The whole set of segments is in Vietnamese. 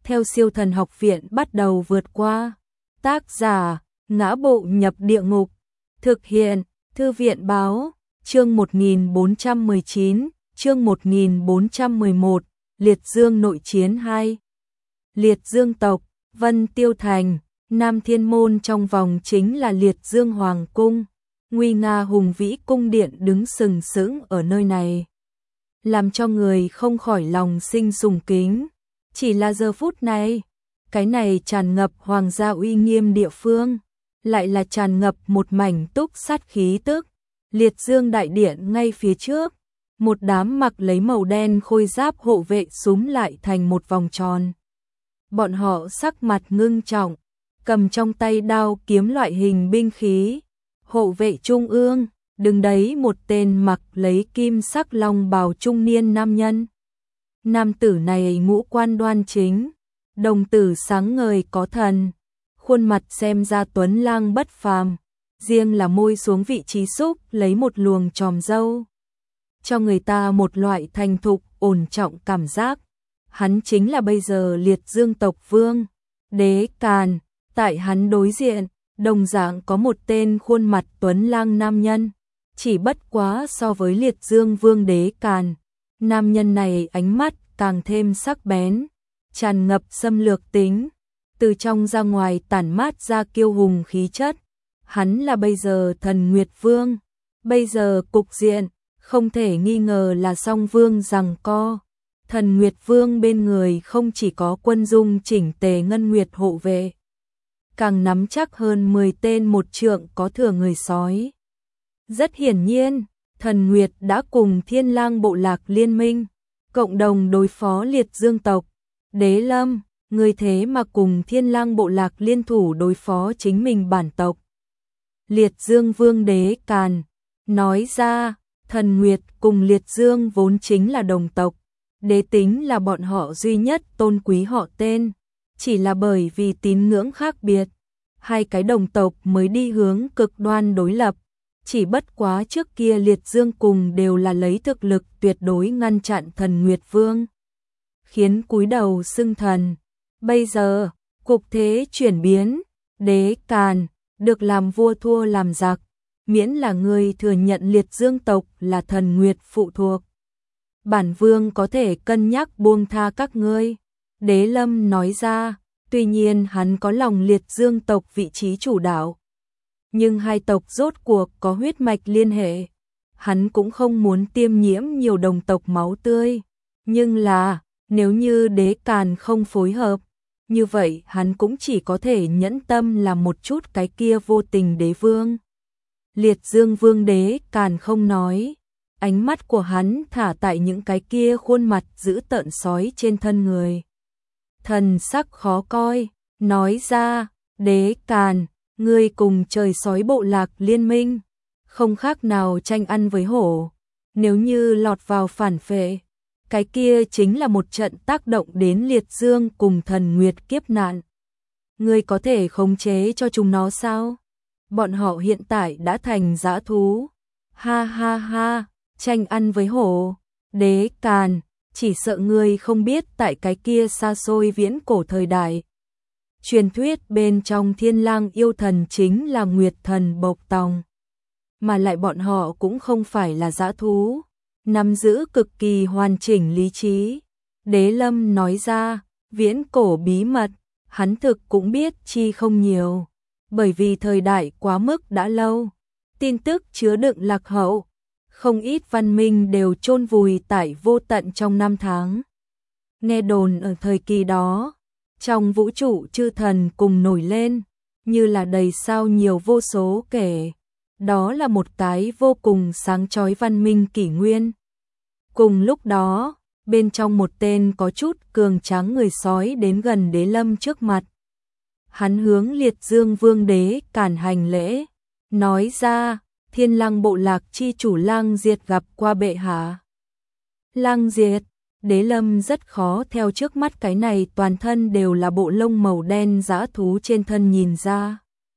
theo Siêu Thần Học Viện bắt đầu vượt qua. Tác giả: Ngã Bộ Nhập Địa Ngục. Thực hiện: Thư viện báo. Chương 1419, chương 1411, Liệt Dương nội chiến 2. Liệt Dương tộc, Vân Tiêu Thành, Nam Thiên Môn trong vòng chính là Liệt Dương Hoàng Cung. Nguy nga hùng vĩ cung điện đứng sừng sững ở nơi này, làm cho người không khỏi lòng sinh sùng kính. Chỉ là giờ phút này, cái này tràn ngập hoàng gia uy nghiêm địa phương, lại là tràn ngập một mảnh túc sát khí tức. Liệt Dương đại điện ngay phía trước, một đám mặc lấy màu đen khôi giáp hộ vệ xúm lại thành một vòng tròn. Bọn họ sắc mặt ngưng trọng, cầm trong tay đao kiếm loại hình binh khí. Hộ vệ trung ương, đứng đấy một tên mặc lấy kim sắc long bào trung niên nam nhân. Nam tử này ngũ quan đoan chính, đồng tử sáng ngời có thần, khuôn mặt xem ra tuấn lang bất phàm, riêng là môi xuống vị trí xúc lấy một luồng chòm râu, cho người ta một loại thành thục ổn trọng cảm giác. Hắn chính là bây giờ Liệt Dương tộc vương, Đế Càn. Tại hắn đối diện, đồng dạng có một tên khuôn mặt tuấn lang nam nhân, chỉ bất quá so với Liệt Dương vương Đế Càn, nam nhân này ánh mắt càng thêm sắc bén, tràn ngập xâm lược tính, từ trong ra ngoài tản mát ra kiêu hùng khí chất. Hắn là bây giờ Thần Nguyệt Vương, bây giờ cục diện không thể nghi ngờ là song vương giằng co. Thần Nguyệt Vương bên người không chỉ có quân dung chỉnh tề ngân nguyệt hộ vệ, càng nắm chắc hơn 10 tên một trượng có thừa người sói. Rất hiển nhiên, Thần Nguyệt đã cùng Thiên Lang bộ lạc liên minh, cộng đồng đối phó Liệt Dương tộc. Đế Lâm, người thế mà cùng Thiên Lang bộ lạc liên thủ đối phó chính mình bản tộc. Liệt Dương vương Đế Càn nói ra, Thần Nguyệt cùng Liệt Dương vốn chính là đồng tộc, đế tính là bọn họ duy nhất tôn quý họ tên, chỉ là bởi vì tín ngưỡng khác biệt, hai cái đồng tộc mới đi hướng cực đoan đối lập. Chỉ bất quá trước kia Liệt Dương cùng đều là lấy thực lực tuyệt đối ngăn chặn Thần Nguyệt Vương, khiến cúi đầu xưng thần. Bây giờ, cục thế chuyển biến, Đế Càn được làm vua thua làm giặc, miễn là người thừa nhận Liệt Dương tộc là Thần Nguyệt phụ thuộc, bản vương có thể cân nhắc buông tha các ngươi. Đế Lâm nói ra, tuy nhiên hắn có lòng Liệt Dương tộc vị trí chủ đạo, nhưng hai tộc rốt cuộc có huyết mạch liên hệ, hắn cũng không muốn tiêm nhiễm nhiều đồng tộc máu tươi. Nhưng là, nếu như Đế Càn không phối hợp, như vậy hắn cũng chỉ có thể nhẫn tâm làm một chút cái kia vô tình đế vương. Liệt Dương vương Đế Càn không nói, ánh mắt của hắn thả tại những cái kia khuôn mặt dữ tợn sói trên thân người. Thần sắc khó coi, nói ra, Đế Càn, ngươi cùng trời sói bộ lạc liên minh, không khác nào tranh ăn với hổ. Nếu như lọt vào phản phệ, cái kia chính là một trận tác động đến Liệt Dương cùng Thần Nguyệt kiếp nạn. Ngươi có thể khống chế cho chúng nó sao? Bọn họ hiện tại đã thành dã thú. Ha ha ha, tranh ăn với hổ. Đế Càn, chỉ sợ ngươi không biết tại cái kia xa xôi viễn cổ thời đại, truyền thuyết bên trong Thiên Lang yêu thần chính là Nguyệt thần Bộc Tòng, mà lại bọn họ cũng không phải là dã thú, nắm giữ cực kỳ hoàn chỉnh lý trí. Đế Lâm nói ra, viễn cổ bí mật, hắn thực cũng biết chi không nhiều, bởi vì thời đại quá mức đã lâu, tin tức chứa đựng lạc hậu, không ít văn minh đều chôn vùi tại vô tận trong năm tháng. Nghe đồn ở thời kỳ đó, trong vũ trụ chư thần cùng nổi lên, như là đầy sao nhiều vô số kể. Đó là một cái vô cùng sáng chói văn minh kỷ nguyên. Cùng lúc đó, bên trong một tên có chút cường tráng người sói đến gần Đế Lâm trước mặt. Hắn hướng Liệt Dương vương Đế Càn hành lễ, nói ra, Thiên Lang bộ lạc chi chủ Lang Diệt gặp qua bệ hạ. Lang Diệt, Đế Lâm rất khó theo trước mắt cái này toàn thân đều là bộ lông màu đen dã thú trên thân nhìn ra.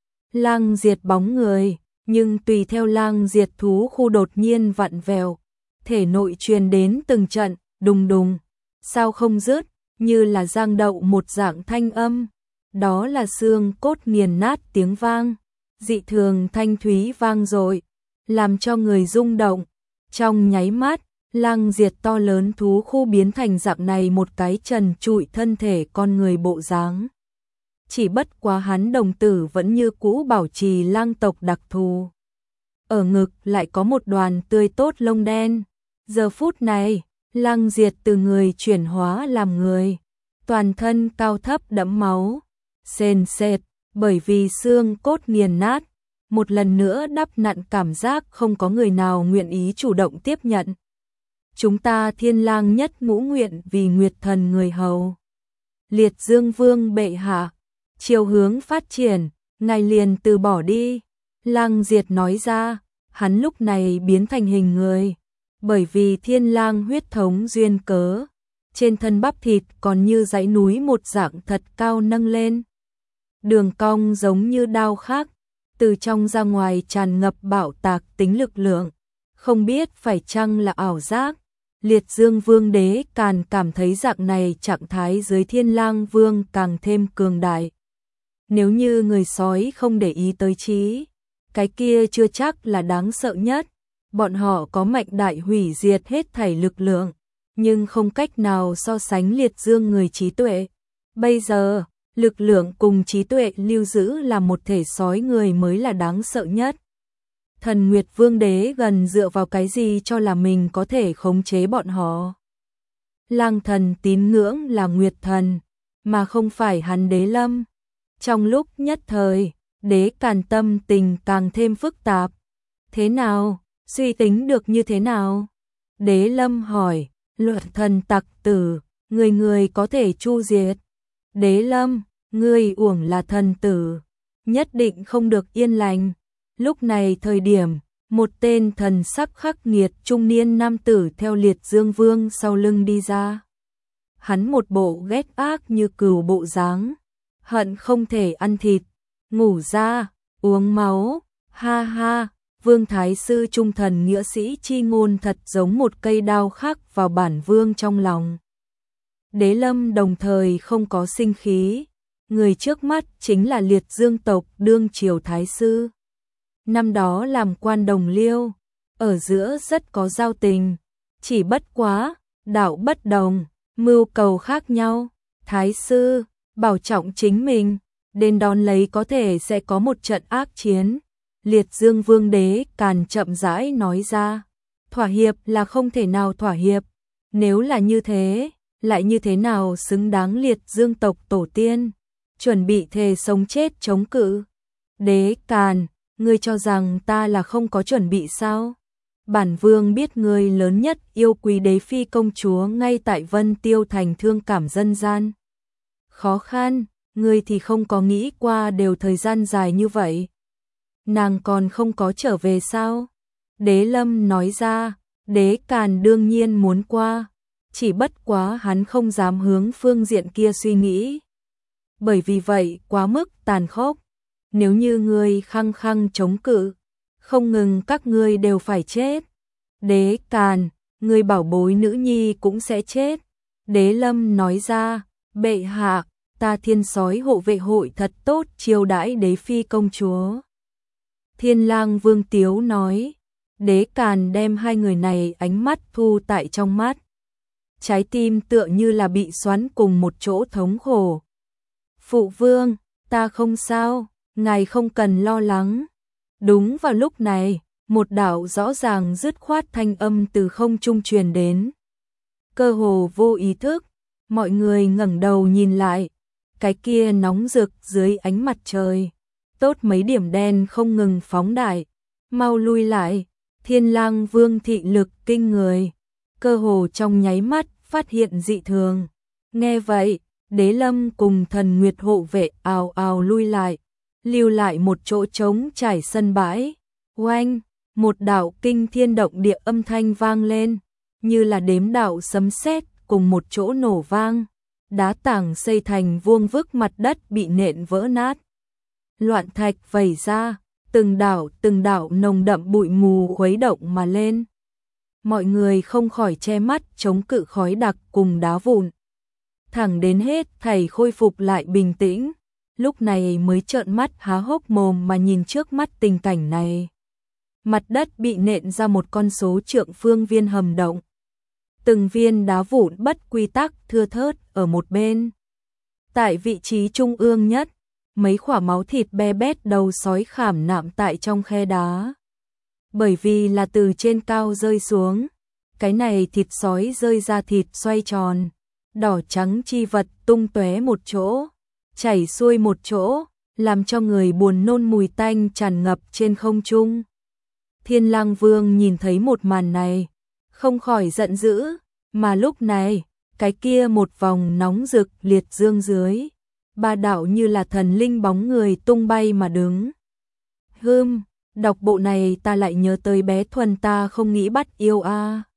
Lang Diệt bóng người, nhưng tùy theo Lang Diệt thú khu đột nhiên vặn vẹo, thể nội truyền đến từng trận đùng đùng, sao không dứt, như là giang đậu một dạng thanh âm, đó là xương cốt nghiền nát tiếng vang, dị thường thanh thúy vang dội, làm cho người rung động. Trong nháy mắt, Lăng Diệt to lớn thú khu biến thành dạng này một cái trần trụi thân thể con người bộ dáng. Chỉ bất quá hắn đồng tử vẫn như cũ bảo trì lang tộc đặc thù. Ở ngực lại có một đoàn tươi tốt lông đen. Giờ phút này, Lăng Diệt từ người chuyển hóa làm người, toàn thân cao thấp đẫm máu, sền sệt, bởi vì xương cốt nghiền nát, một lần nữa đắp nặn cảm giác không có người nào nguyện ý chủ động tiếp nhận. Chúng ta Thiên Lang nhất ngũ nguyện vì Nguyệt Thần người hầu. Liệt Dương Vương bệ hạ, chiều hướng phát triển, ngài liền từ bỏ đi. Lăng Diệt nói ra, hắn lúc này biến thành hình người, bởi vì Thiên Lang huyết thống duyên cớ, trên thân bắp thịt còn như dãy núi một dạng thật cao nâng lên. Đường cong giống như đao khắc, từ trong ra ngoài tràn ngập bạo tạc tính lực lượng, không biết phải chăng là ảo giác. Liệt Dương Vương Đế Càn cảm thấy dạng này trạng thái dưới Thiên Lang Vương càng thêm cường đại. Nếu như người sói không để ý tới trí, cái kia chưa chắc là đáng sợ nhất. Bọn họ có mạnh đại hủy diệt hết thảy lực lượng, nhưng không cách nào so sánh Liệt Dương người trí tuệ. Bây giờ, lực lượng cùng trí tuệ lưu giữ là một thể sói người mới là đáng sợ nhất. Thần Nguyệt Vương Đế gần dựa vào cái gì cho là mình có thể khống chế bọn họ. Lang thần tín ngưỡng là Nguyệt Thần, mà không phải hắn Đế Lâm. Trong lúc nhất thời, Đế Càn tâm tình càng thêm phức tạp. Thế nào? Suy tính được như thế nào? Đế Lâm hỏi, Luật thần tặc tử, người có thể chu diệt. Đế Lâm, ngươi uổng là thần tử, nhất định không được yên lành. Lúc này thời điểm, một tên thần sắc khắc nghiệt trung niên nam tử theo Liệt Dương Vương sau lưng đi ra. Hắn một bộ ghét ác như cừu bộ dáng, hận không thể ăn thịt, ngủ ra, uống máu, ha ha. Vương Thái Sư trung thần nghĩa sĩ chi ngôn thật giống một cây đao khắc vào bản vương trong lòng. Đế Lâm đồng thời không có sinh khí, người trước mắt chính là Liệt Dương tộc đương triều Thái Sư. Năm đó làm quan đồng liêu, ở giữa rất có giao tình, chỉ bất quá, đạo bất đồng, mưu cầu khác nhau. Thái Sư, bảo trọng chính mình, đến đón lấy có thể sẽ có một trận ác chiến. Liệt Dương Vương Đế Càn chậm rãi nói ra, thỏa hiệp là không thể nào thỏa hiệp, nếu là như thế, lại như thế nào xứng đáng Liệt Dương tộc tổ tiên, chuẩn bị thề sống chết chống cự. Đế Càn, ngươi cho rằng ta là không có chuẩn bị sao? Bản vương biết ngươi lớn nhất yêu quý đế phi công chúa ngay tại Vân Tiêu thành thương cảm dân gian. Khó khăn, ngươi thì không có nghĩ qua đều thời gian dài như vậy. Nàng còn không có trở về sao? Đế Lâm nói ra, Đế Càn đương nhiên muốn qua, chỉ bất quá hắn không dám hướng phương diện kia suy nghĩ. Bởi vì vậy quá mức tàn khốc, nếu như ngươi khăng khăng chống cự, không ngừng các ngươi đều phải chết. Đế Càn, ngươi bảo bối nữ nhi cũng sẽ chết. Đế Lâm nói ra, bệ hạ, ta Thiên Sói hộ vệ hội thật tốt chiêu đãi đế phi công chúa. Thiên Lang Vương Tiếu nói, Đế Càn đem hai người này ánh mắt thu tại trong mắt. Trái tim tựa như là bị xoắn cùng một chỗ thống khổ. Phụ vương, ta không sao, ngài không cần lo lắng. Đúng vào lúc này, một đạo rõ ràng dứt khoát thanh âm từ không trung truyền đến. Cơ hồ vô ý thức, mọi người ngẩng đầu nhìn lại, cái kia nóng rực dưới ánh mặt trời. Tốt mấy điểm đen không ngừng phóng đại, mau lui lại. Thiên Lang Vương thị lực kinh người, cơ hồ trong nháy mắt phát hiện dị thường. Nghe vậy, Đế Lâm cùng Thần Nguyệt hộ vệ ào ào lui lại, lưu lại một chỗ trống trải sân bãi. Oanh, một đạo kinh thiên động địa âm thanh vang lên, như là đếm đạo sấm sét cùng một chỗ nổ vang. Đá tảng xây thành vuông vức, mặt đất bị nện vỡ nát. Loạn thạch vẩy ra, từng đạo nồng đậm bụi mù khuấy động mà lên. Mọi người không khỏi che mắt chống cự khói đặc cùng đá vụn. thẳng đến hết thảy khôi phục lại bình tĩnh, lúc này mới trợn mắt há hốc mồm mà nhìn trước mắt tình cảnh này. Mặt đất bị nện ra một con số trượng phương viên hầm động. Từng viên đá vụn bất quy tắc thưa thớt ở một bên. Tại vị trí trung ương nhất, mấy khỏa máu thịt be bét đầu sói khảm nạm tại trong khe đá. Bởi vì là từ trên cao rơi xuống, cái này thịt sói rơi ra thịt xoay tròn, đỏ trắng chi vật tung tóe một chỗ, chảy xuôi một chỗ, làm cho người buồn nôn mùi tanh tràn ngập trên không trung. Thiên Lang Vương nhìn thấy một màn này, không khỏi giận dữ, mà lúc này, cái kia một vòng nóng rực liệt dương dưới, ba đạo như là thần linh bóng người tung bay mà đứng. Đọc bộ này ta lại nhớ tới bé Thuần ta không nghĩ bắt yêu a.